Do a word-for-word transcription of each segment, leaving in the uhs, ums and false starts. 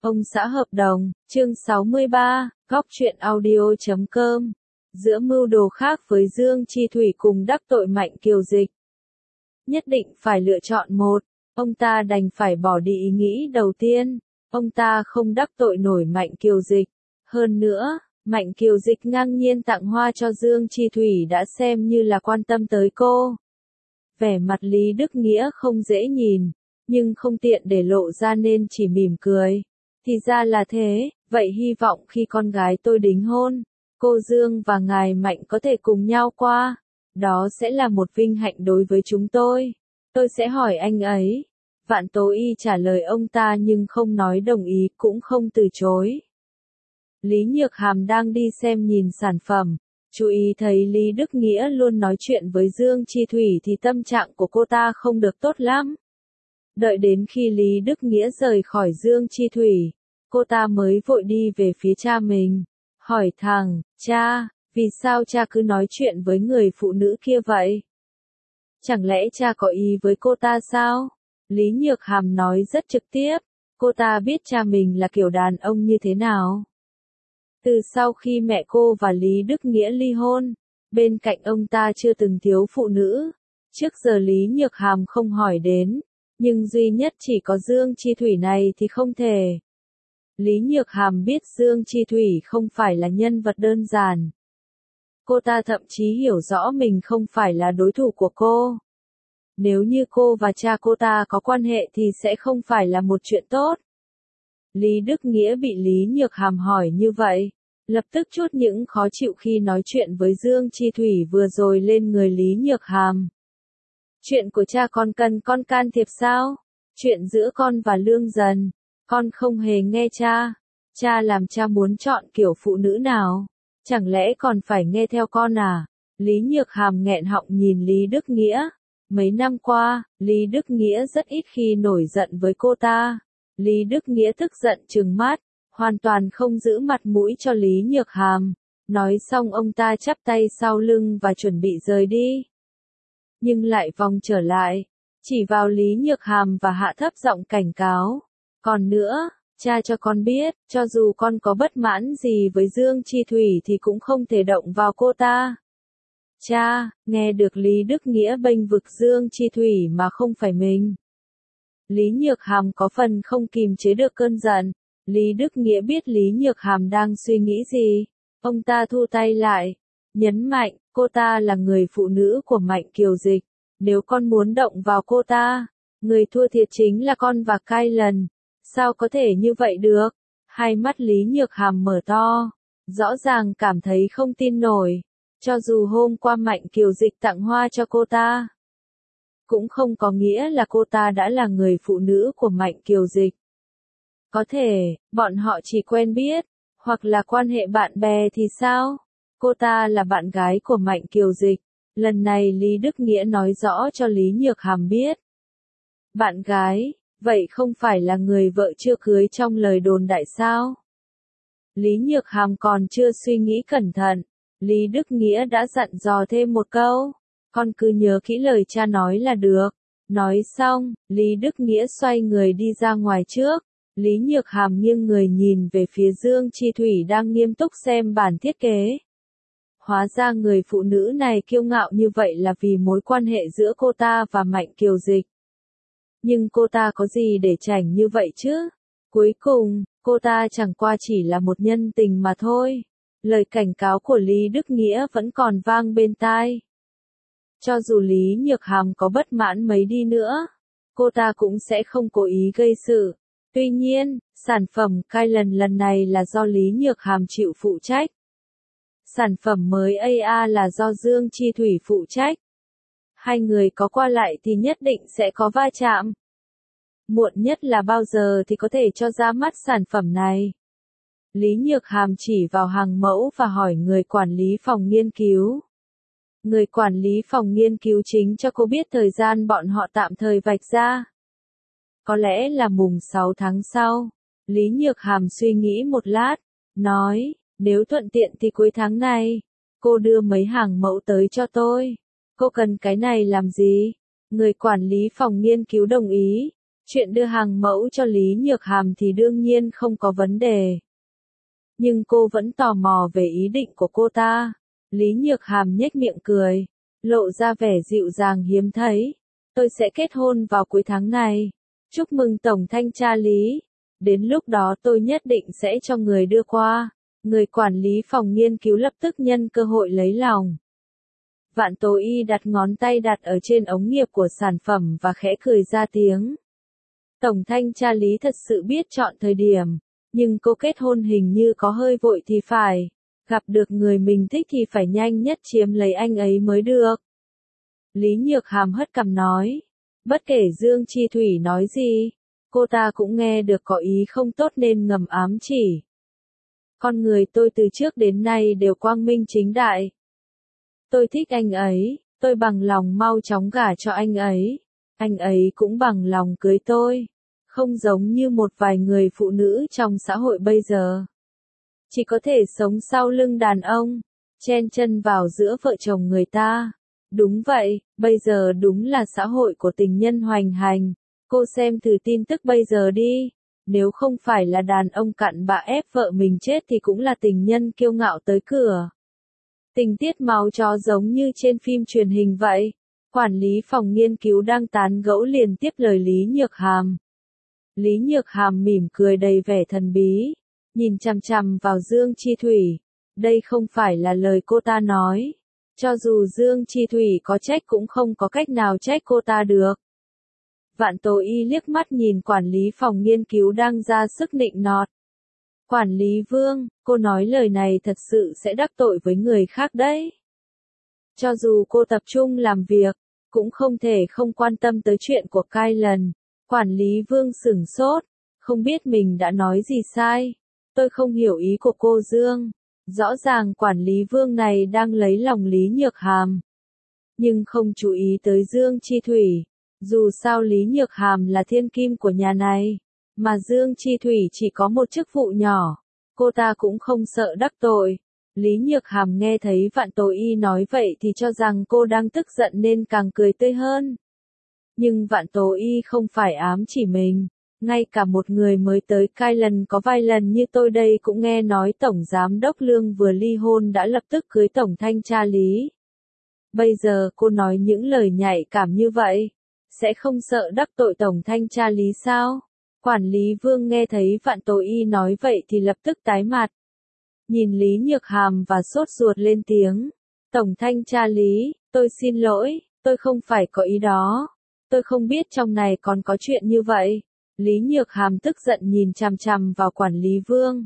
Ông xã hợp đồng, chương sáu mươi ba, góc truyện audio chấm com. Giữa mưu đồ khác với Dương Chi Thủy cùng đắc tội Mạnh Kiều Dịch. Nhất định phải lựa chọn một, ông ta đành phải bỏ đi ý nghĩ đầu tiên. Ông ta không đắc tội nổi Mạnh Kiều Dịch. Hơn nữa, Mạnh Kiều Dịch ngang nhiên tặng hoa cho Dương Chi Thủy đã xem như là quan tâm tới cô. Vẻ mặt Lý Đức Nghĩa không dễ nhìn, nhưng không tiện để lộ ra nên chỉ mỉm cười. Thì ra là thế, vậy hy vọng khi con gái tôi đính hôn, cô Dương và ngài Mạnh có thể cùng nhau qua. Đó sẽ là một vinh hạnh đối với chúng tôi. Tôi sẽ hỏi anh ấy. Vạn Tố Y trả lời ông ta nhưng không nói đồng ý cũng không từ chối. Lý Nhược Hàm đang đi xem nhìn sản phẩm. Chú ý thấy Lý Đức Nghĩa luôn nói chuyện với Dương Chi Thủy thì tâm trạng của cô ta không được tốt lắm. Đợi đến khi Lý Đức Nghĩa rời khỏi Dương Chi Thủy, cô ta mới vội đi về phía cha mình. Hỏi thẳng, cha, vì sao cha cứ nói chuyện với người phụ nữ kia vậy? Chẳng lẽ cha có ý với cô ta sao? Lý Nhược Hàm nói rất trực tiếp, cô ta biết cha mình là kiểu đàn ông như thế nào. Từ sau khi mẹ cô và Lý Đức Nghĩa ly hôn, bên cạnh ông ta chưa từng thiếu phụ nữ. Trước giờ Lý Nhược Hàm không hỏi đến, nhưng duy nhất chỉ có Dương Chi Thủy này thì không thể. Lý Nhược Hàm biết Dương Chi Thủy không phải là nhân vật đơn giản. Cô ta thậm chí hiểu rõ mình không phải là đối thủ của cô. Nếu như cô và cha cô ta có quan hệ thì sẽ không phải là một chuyện tốt. Lý Đức Nghĩa bị Lý Nhược Hàm hỏi như vậy, lập tức trút những khó chịu khi nói chuyện với Dương Chi Thủy vừa rồi lên người Lý Nhược Hàm. Chuyện của cha con cần con can thiệp sao? Chuyện giữa con và Lương Dần, con không hề nghe cha. Cha làm cha muốn chọn kiểu phụ nữ nào? Chẳng lẽ còn phải nghe theo con à? Lý Nhược Hàm nghẹn họng nhìn Lý Đức Nghĩa. Mấy năm qua, Lý Đức Nghĩa rất ít khi nổi giận với cô ta. Lý Đức Nghĩa tức giận trừng mắt, hoàn toàn không giữ mặt mũi cho Lý Nhược Hàm. Nói xong ông ta chắp tay sau lưng và chuẩn bị rời đi. Nhưng lại vòng trở lại, chỉ vào Lý Nhược Hàm và hạ thấp giọng cảnh cáo. Còn nữa, cha cho con biết, cho dù con có bất mãn gì với Dương Chi Thủy thì cũng không thể động vào cô ta. Cha, nghe được Lý Đức Nghĩa bênh vực Dương Chi Thủy mà không phải mình. Lý Nhược Hàm có phần không kìm chế được cơn giận. Lý Đức Nghĩa biết Lý Nhược Hàm đang suy nghĩ gì. Ông ta thu tay lại, nhấn mạnh, cô ta là người phụ nữ của Mạnh Kiều Dịch. Nếu con muốn động vào cô ta, người thua thiệt chính là con và Cai Lần. Sao có thể như vậy được? Hai mắt Lý Nhược Hàm mở to, rõ ràng cảm thấy không tin nổi. Cho dù hôm qua Mạnh Kiều Dịch tặng hoa cho cô ta, cũng không có nghĩa là cô ta đã là người phụ nữ của Mạnh Kiều Dịch. Có thể, bọn họ chỉ quen biết, hoặc là quan hệ bạn bè thì sao? Cô ta là bạn gái của Mạnh Kiều Dịch. Lần này Lý Đức Nghĩa nói rõ cho Lý Nhược Hàm biết. Bạn gái, vậy không phải là người vợ chưa cưới trong lời đồn đại sao? Lý Nhược Hàm còn chưa suy nghĩ cẩn thận. Lý Đức Nghĩa đã dặn dò thêm một câu. Con cứ nhớ kỹ lời cha nói là được. Nói xong, Lý Đức Nghĩa xoay người đi ra ngoài trước. Lý Nhược Hàm nghiêng người nhìn về phía Dương Chi Thủy đang nghiêm túc xem bản thiết kế. Hóa ra người phụ nữ này kiêu ngạo như vậy là vì mối quan hệ giữa cô ta và Mạnh Kiều Dịch. Nhưng cô ta có gì để chảnh như vậy chứ? Cuối cùng, cô ta chẳng qua chỉ là một nhân tình mà thôi. Lời cảnh cáo của Lý Đức Nghĩa vẫn còn vang bên tai. Cho dù Lý Nhược Hàm có bất mãn mấy đi nữa, cô ta cũng sẽ không cố ý gây sự. Tuy nhiên, sản phẩm Cai Lần lần này là do Lý Nhược Hàm chịu phụ trách. Sản phẩm mới a a là do Dương Chi Thủy phụ trách. Hai người có qua lại thì nhất định sẽ có va chạm. Muộn nhất là bao giờ thì có thể cho ra mắt sản phẩm này? Lý Nhược Hàm chỉ vào hàng mẫu và hỏi người quản lý phòng nghiên cứu. Người quản lý phòng nghiên cứu chính cho cô biết thời gian bọn họ tạm thời vạch ra. Có lẽ là mùng sáu tháng sau. Lý Nhược Hàm suy nghĩ một lát, nói, nếu thuận tiện thì cuối tháng này, cô đưa mấy hàng mẫu tới cho tôi. Cô cần cái này làm gì? Người quản lý phòng nghiên cứu đồng ý. Chuyện đưa hàng mẫu cho Lý Nhược Hàm thì đương nhiên không có vấn đề. Nhưng cô vẫn tò mò về ý định của cô ta. Lý Nhược Hàm nhếch miệng cười, lộ ra vẻ dịu dàng hiếm thấy. Tôi sẽ kết hôn vào cuối tháng này. Chúc mừng Tổng Thanh tra Lý. Đến lúc đó tôi nhất định sẽ cho người đưa qua. Người quản lý phòng nghiên cứu lập tức nhân cơ hội lấy lòng. Vạn Tố Y đặt ngón tay đặt ở trên ống nghiệp của sản phẩm và khẽ cười ra tiếng. Tổng Thanh tra Lý thật sự biết chọn thời điểm. Nhưng cô kết hôn hình như có hơi vội thì phải. Gặp được người mình thích thì phải nhanh nhất chiếm lấy anh ấy mới được. Lý Nhược Hàm hất cằm nói. Bất kể Dương Chi Thủy nói gì, cô ta cũng nghe được có ý không tốt nên ngầm ám chỉ. Con người tôi từ trước đến nay đều quang minh chính đại. Tôi thích anh ấy, tôi bằng lòng mau chóng gả cho anh ấy. Anh ấy cũng bằng lòng cưới tôi. Không giống như một vài người phụ nữ trong xã hội bây giờ. Chỉ có thể sống sau lưng đàn ông, chen chân vào giữa vợ chồng người ta. Đúng vậy, bây giờ đúng là xã hội của tình nhân hoành hành. Cô xem thử tin tức bây giờ đi. Nếu không phải là đàn ông cặn bạ ép vợ mình chết thì cũng là tình nhân kiêu ngạo tới cửa. Tình tiết máu chó giống như trên phim truyền hình vậy. Quản lý phòng nghiên cứu đang tán gẫu liền tiếp lời Lý Nhược Hàm. Lý Nhược Hàm mỉm cười đầy vẻ thần bí, nhìn chằm chằm vào Dương Chi Thủy. Đây không phải là lời cô ta nói. Cho dù Dương Chi Thủy có trách cũng không có cách nào trách cô ta được. Vạn Tố Y liếc mắt nhìn quản lý phòng nghiên cứu đang ra sức nịnh nọt. Quản lý Vương, cô nói lời này thật sự sẽ đắc tội với người khác đấy. Cho dù cô tập trung làm việc, cũng không thể không quan tâm tới chuyện của Kylan. Quản lý Vương sửng sốt, không biết mình đã nói gì sai. Tôi không hiểu ý của cô Dương. Rõ ràng quản lý Vương này đang lấy lòng Lý Nhược Hàm. Nhưng không chú ý tới Dương Chi Thủy. Dù sao Lý Nhược Hàm là thiên kim của nhà này. Mà Dương Chi Thủy chỉ có một chức vụ nhỏ. Cô ta cũng không sợ đắc tội. Lý Nhược Hàm nghe thấy Vạn Tố Y nói vậy thì cho rằng cô đang tức giận nên càng cười tươi hơn. Nhưng Vạn Tố Y không phải ám chỉ mình. Ngay cả một người mới tới Kylan có vài lần như tôi đây cũng nghe nói Tổng Giám đốc Lương vừa ly hôn đã lập tức cưới Tổng Thanh tra Lý. Bây giờ cô nói những lời nhạy cảm như vậy. Sẽ không sợ đắc tội Tổng Thanh tra Lý sao? Quản lý Vương nghe thấy Vạn Tố Y nói vậy thì lập tức tái mặt. Nhìn Lý Nhược Hàm và sốt ruột lên tiếng. Tổng Thanh tra Lý, tôi xin lỗi, tôi không phải có ý đó. Tôi không biết trong này còn có chuyện như vậy. Lý Nhược Hàm tức giận nhìn chằm chằm vào quản lý Vương.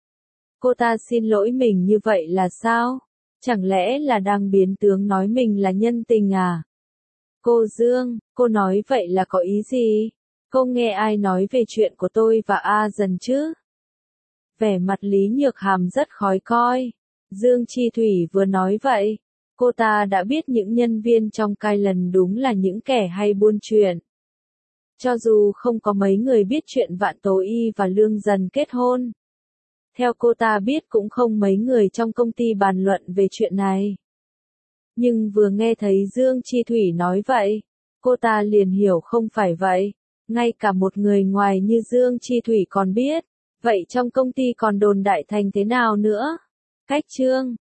Cô ta xin lỗi mình như vậy là sao? Chẳng lẽ là đang biến tướng nói mình là nhân tình à? Cô Dương, cô nói vậy là có ý gì? Cô nghe ai nói về chuyện của tôi và A Dần chứ? Vẻ mặt Lý Nhược Hàm rất khó coi. Dương Chi Thủy vừa nói vậy. Cô ta đã biết những nhân viên trong Kylan đúng là những kẻ hay buôn chuyện. Cho dù không có mấy người biết chuyện Vạn Tố Y và Lương Dần kết hôn. Theo cô ta biết cũng không mấy người trong công ty bàn luận về chuyện này. Nhưng vừa nghe thấy Dương Chi Thủy nói vậy, cô ta liền hiểu không phải vậy. Ngay cả một người ngoài như Dương Chi Thủy còn biết. Vậy trong công ty còn đồn đại thành thế nào nữa? Cách chương